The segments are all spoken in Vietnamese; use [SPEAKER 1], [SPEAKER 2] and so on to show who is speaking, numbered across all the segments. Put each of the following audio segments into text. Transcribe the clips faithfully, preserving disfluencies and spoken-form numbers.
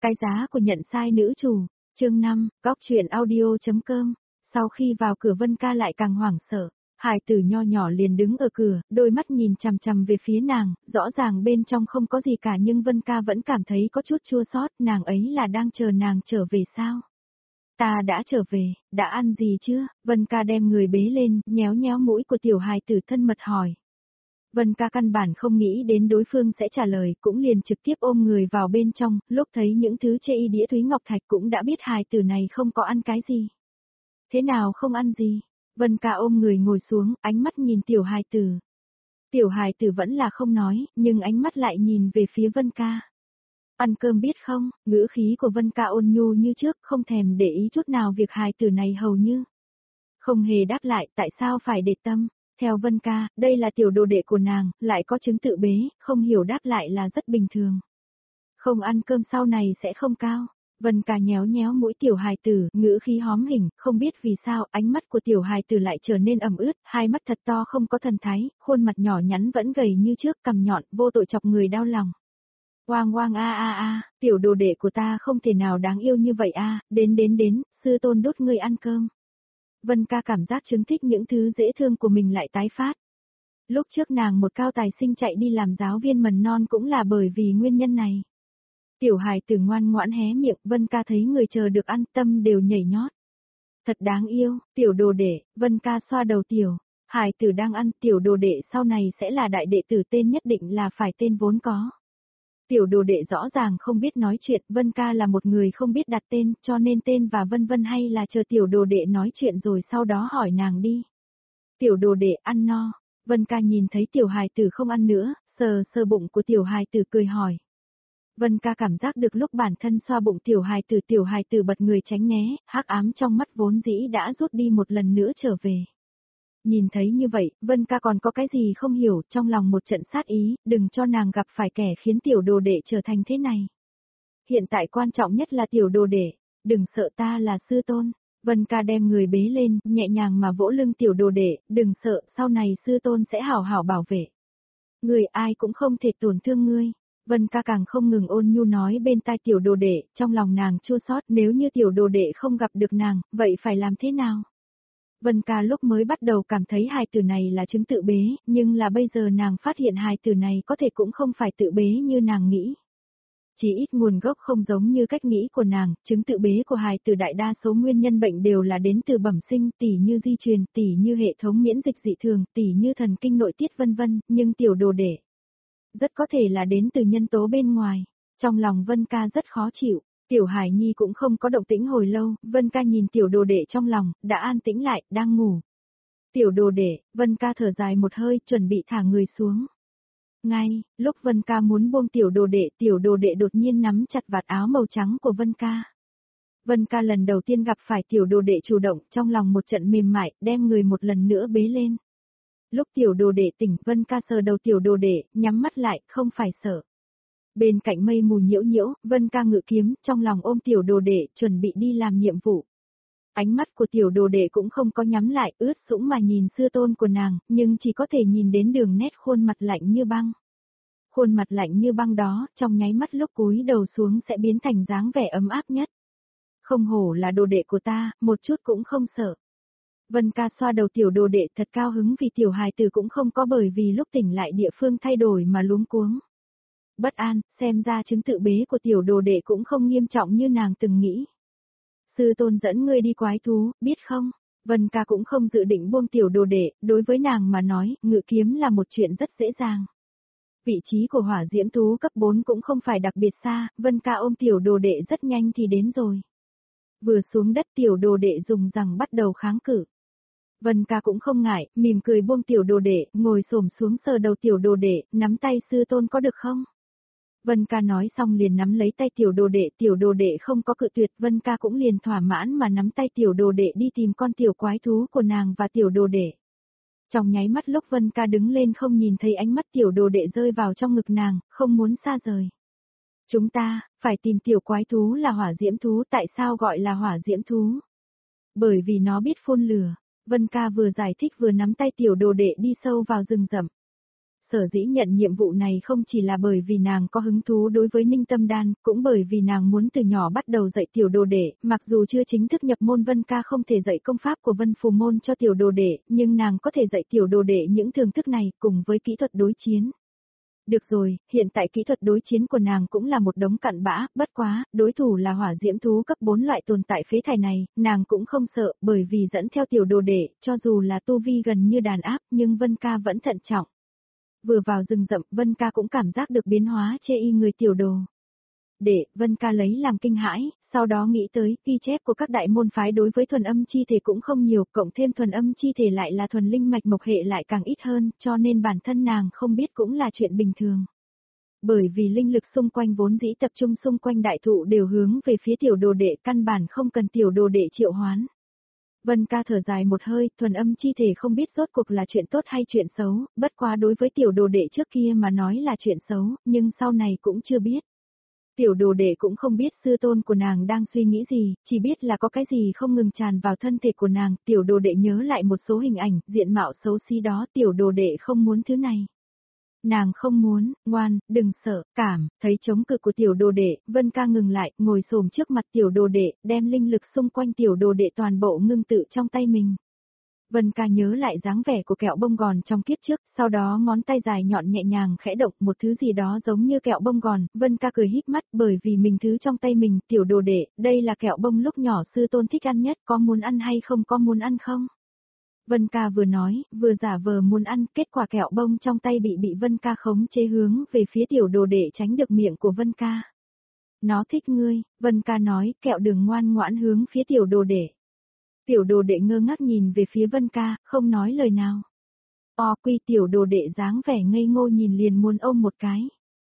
[SPEAKER 1] Cái giá của nhận sai nữ chủ, chương năm, góc truyện audio.com. Sau khi vào cửa Vân Ca lại càng hoảng sợ, hài tử nho nhỏ liền đứng ở cửa, đôi mắt nhìn chằm chằm về phía nàng, rõ ràng bên trong không có gì cả nhưng Vân Ca vẫn cảm thấy có chút chua xót, nàng ấy là đang chờ nàng trở về sao? Ta đã trở về, đã ăn gì chưa? Vân Ca đem người bế lên, nhéo nhéo mũi của tiểu hài tử thân mật hỏi. Vân Ca căn bản không nghĩ đến đối phương sẽ trả lời, cũng liền trực tiếp ôm người vào bên trong, lúc thấy những thứ chê y đĩa Thúy Ngọc Thạch cũng đã biết hài tử này không có ăn cái gì. Thế nào không ăn gì? Vân Ca ôm người ngồi xuống, ánh mắt nhìn tiểu hài tử. Tiểu hài tử vẫn là không nói, nhưng ánh mắt lại nhìn về phía Vân Ca. Ăn cơm biết không? Ngữ khí của Vân Ca ôn nhu như trước, không thèm để ý chút nào việc hài tử này hầu như. Không hề đáp lại, tại sao phải để tâm? Theo Vân Ca, đây là tiểu đồ đệ của nàng, lại có chứng tự bế, không hiểu đáp lại là rất bình thường. Không ăn cơm sau này sẽ không cao. Vân Ca nhéo nhéo mũi tiểu hài tử, ngữ khí hóm hỉnh, không biết vì sao, ánh mắt của tiểu hài tử lại trở nên ẩm ướt, hai mắt thật to không có thần thái, khuôn mặt nhỏ nhắn vẫn gầy như trước, cằm nhọn, vô tội chọc người đau lòng. Oang oang a a a, tiểu đồ đệ của ta không thể nào đáng yêu như vậy a, đến đến đến, sư tôn đốt ngươi ăn cơm. Vân Ca cảm giác chứng thích những thứ dễ thương của mình lại tái phát. Lúc trước nàng một cao tài sinh chạy đi làm giáo viên mầm non cũng là bởi vì nguyên nhân này. Tiểu hài tử ngoan ngoãn hé miệng, Vân Ca thấy người chờ được ăn tâm đều nhảy nhót. Thật đáng yêu, tiểu đồ đệ, Vân Ca xoa đầu tiểu. Hài tử đang ăn, tiểu đồ đệ sau này sẽ là đại đệ tử, tên nhất định là phải tên vốn có. Tiểu đồ đệ rõ ràng không biết nói chuyện, Vân Ca là một người không biết đặt tên, cho nên tên và vân vân hay là chờ tiểu đồ đệ nói chuyện rồi sau đó hỏi nàng đi. Tiểu đồ đệ ăn no, Vân Ca nhìn thấy tiểu hài tử không ăn nữa, sờ sờ bụng của tiểu hài tử cười hỏi. Vân Ca cảm giác được lúc bản thân xoa bụng tiểu hài tử, tiểu hài tử bật người tránh né, hắc ám trong mắt vốn dĩ đã rút đi một lần nữa trở về. Nhìn thấy như vậy, Vân Ca còn có cái gì không hiểu, trong lòng một trận sát ý, đừng cho nàng gặp phải kẻ khiến tiểu đồ đệ trở thành thế này. Hiện tại quan trọng nhất là tiểu đồ đệ, đừng sợ ta là sư tôn. Vân Ca đem người bế lên, nhẹ nhàng mà vỗ lưng tiểu đồ đệ, đừng sợ, sau này sư tôn sẽ hảo hảo bảo vệ. Người ai cũng không thể tổn thương ngươi. Vân Ca càng không ngừng ôn nhu nói bên tai tiểu đồ đệ, trong lòng nàng chua xót, nếu như tiểu đồ đệ không gặp được nàng, vậy phải làm thế nào? Vân Ca lúc mới bắt đầu cảm thấy hài tử này là chứng tự bế, nhưng là bây giờ nàng phát hiện hài tử này có thể cũng không phải tự bế như nàng nghĩ. Chỉ ít nguồn gốc không giống như cách nghĩ của nàng, chứng tự bế của hài tử đại đa số nguyên nhân bệnh đều là đến từ bẩm sinh, tỉ như di truyền, tỉ như hệ thống miễn dịch dị thường, tỉ như thần kinh nội tiết vân vân, nhưng tiểu đồ đệ rất có thể là đến từ nhân tố bên ngoài. Trong lòng Vân Ca rất khó chịu. Tiểu Hải Nhi cũng không có động tĩnh hồi lâu, Vân Ca nhìn tiểu đồ đệ trong lòng, đã an tĩnh lại, đang ngủ. Tiểu đồ đệ, Vân Ca thở dài một hơi, chuẩn bị thả người xuống. Ngay, lúc Vân Ca muốn buông tiểu đồ đệ, tiểu đồ đệ đột nhiên nắm chặt vạt áo màu trắng của Vân Ca. Vân Ca lần đầu tiên gặp phải tiểu đồ đệ chủ động, trong lòng một trận mềm mại, đem người một lần nữa bế lên. Lúc tiểu đồ đệ tỉnh, Vân Ca sờ đầu tiểu đồ đệ, nhắm mắt lại, không phải sợ. Bên cạnh mây mù nhiễu nhiễu, Vân Ca ngự kiếm, trong lòng ôm tiểu đồ đệ, chuẩn bị đi làm nhiệm vụ. Ánh mắt của tiểu đồ đệ cũng không có nhắm lại, ướt sũng mà nhìn sư tôn của nàng, nhưng chỉ có thể nhìn đến đường nét khuôn mặt lạnh như băng. Khuôn mặt lạnh như băng đó, trong nháy mắt lúc cúi đầu xuống sẽ biến thành dáng vẻ ấm áp nhất. Không hổ là đồ đệ của ta, một chút cũng không sợ. Vân Ca xoa đầu tiểu đồ đệ thật cao hứng vì tiểu hài tử cũng không có bởi vì lúc tỉnh lại địa phương thay đổi mà luống cuống. Bất an, xem ra chứng tự bế của tiểu đồ đệ cũng không nghiêm trọng như nàng từng nghĩ. Sư tôn dẫn ngươi đi quái thú, biết không? Vân Ca cũng không dự định buông tiểu đồ đệ, đối với nàng mà nói, ngự kiếm là một chuyện rất dễ dàng. Vị trí của hỏa diễm thú cấp bốn cũng không phải đặc biệt xa, Vân Ca ôm tiểu đồ đệ rất nhanh thì đến rồi. Vừa xuống đất tiểu đồ đệ dùng rằng bắt đầu kháng cự. Vân Ca cũng không ngại, mỉm cười buông tiểu đồ đệ, ngồi xổm xuống sờ đầu tiểu đồ đệ, nắm tay sư tôn có được không? Vân Ca nói xong liền nắm lấy tay tiểu đồ đệ, tiểu đồ đệ không có cự tuyệt, Vân Ca cũng liền thỏa mãn mà nắm tay tiểu đồ đệ đi tìm con tiểu quái thú của nàng và tiểu đồ đệ. Trong nháy mắt lúc Vân Ca đứng lên không nhìn thấy ánh mắt tiểu đồ đệ rơi vào trong ngực nàng, không muốn xa rời. Chúng ta, phải tìm tiểu quái thú là hỏa diễm thú, tại sao gọi là hỏa diễm thú? Bởi vì nó biết phun lửa. Vân Ca vừa giải thích vừa nắm tay tiểu đồ đệ đi sâu vào rừng rậm. Sở dĩ nhận nhiệm vụ này không chỉ là bởi vì nàng có hứng thú đối với Ninh Tâm Đan, cũng bởi vì nàng muốn từ nhỏ bắt đầu dạy tiểu đồ đệ, mặc dù chưa chính thức nhập môn Vân Ca không thể dạy công pháp của Vân Phù môn cho tiểu đồ đệ, nhưng nàng có thể dạy tiểu đồ đệ những thưởng thức này cùng với kỹ thuật đối chiến. Được rồi, hiện tại kỹ thuật đối chiến của nàng cũng là một đống cặn bã, bất quá, đối thủ là hỏa diễm thú cấp bốn loại tồn tại phế thải này, nàng cũng không sợ, bởi vì dẫn theo tiểu đồ đệ, cho dù là tu vi gần như đàn áp, nhưng Vân Ca vẫn thận trọng. Vừa vào rừng rậm, Vân Ca cũng cảm giác được biến hóa chê y người tiểu đồ. Để, Vân Ca lấy làm kinh hãi, sau đó nghĩ tới, ghi chép của các đại môn phái đối với thuần âm chi thể cũng không nhiều, cộng thêm thuần âm chi thể lại là thuần linh mạch mộc hệ lại càng ít hơn, cho nên bản thân nàng không biết cũng là chuyện bình thường. Bởi vì linh lực xung quanh vốn dĩ tập trung xung quanh đại thụ đều hướng về phía tiểu đồ đệ, căn bản không cần tiểu đồ đệ triệu hoán. Vân Ca thở dài một hơi, thuần âm chi thể không biết rốt cuộc là chuyện tốt hay chuyện xấu, bất quá đối với tiểu đồ đệ trước kia mà nói là chuyện xấu, nhưng sau này cũng chưa biết. Tiểu đồ đệ cũng không biết sư tôn của nàng đang suy nghĩ gì, chỉ biết là có cái gì không ngừng tràn vào thân thể của nàng, tiểu đồ đệ nhớ lại một số hình ảnh, diện mạo xấu xí đó, tiểu đồ đệ không muốn thứ này. Nàng không muốn, ngoan, đừng sợ, cảm, thấy chống cự của tiểu đồ đệ, Vân Ca ngừng lại, ngồi xổm trước mặt tiểu đồ đệ, đem linh lực xung quanh tiểu đồ đệ toàn bộ ngưng tự trong tay mình. Vân Ca nhớ lại dáng vẻ của kẹo bông gòn trong kiếp trước, sau đó ngón tay dài nhọn nhẹ nhàng khẽ động một thứ gì đó giống như kẹo bông gòn, Vân Ca cười híp mắt bởi vì mình thứ trong tay mình, tiểu đồ đệ, đây là kẹo bông lúc nhỏ sư tôn thích ăn nhất, có muốn ăn hay không, có muốn ăn không? Vân Ca vừa nói, vừa giả vờ muốn ăn, kết quả kẹo bông trong tay bị bị Vân Ca khống chế hướng về phía tiểu đồ đệ tránh được miệng của Vân Ca. Nó thích ngươi, Vân Ca nói, kẹo đường ngoan ngoãn hướng phía tiểu đồ đệ. Tiểu đồ đệ ngơ ngác nhìn về phía Vân Ca, không nói lời nào. O quy tiểu đồ đệ dáng vẻ ngây ngô nhìn liền muốn ôm một cái.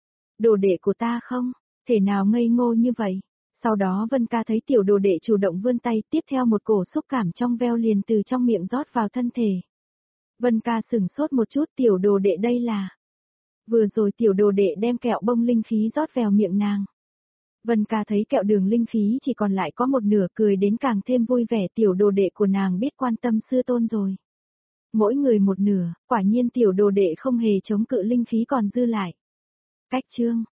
[SPEAKER 1] Đồ đệ của ta không, thể nào ngây ngô như vậy. Sau đó Vân Ca thấy tiểu đồ đệ chủ động vươn tay, tiếp theo một cổ xúc cảm trong veo liền từ trong miệng rót vào thân thể. Vân Ca sửng sốt một chút, tiểu đồ đệ đây là. Vừa rồi tiểu đồ đệ đem kẹo bông linh khí rót vào miệng nàng. Vân Ca thấy kẹo đường linh khí chỉ còn lại có một nửa, cười đến càng thêm vui vẻ, tiểu đồ đệ của nàng biết quan tâm sư tôn rồi. Mỗi người một nửa, quả nhiên tiểu đồ đệ không hề chống cự linh khí còn dư lại. Cách chương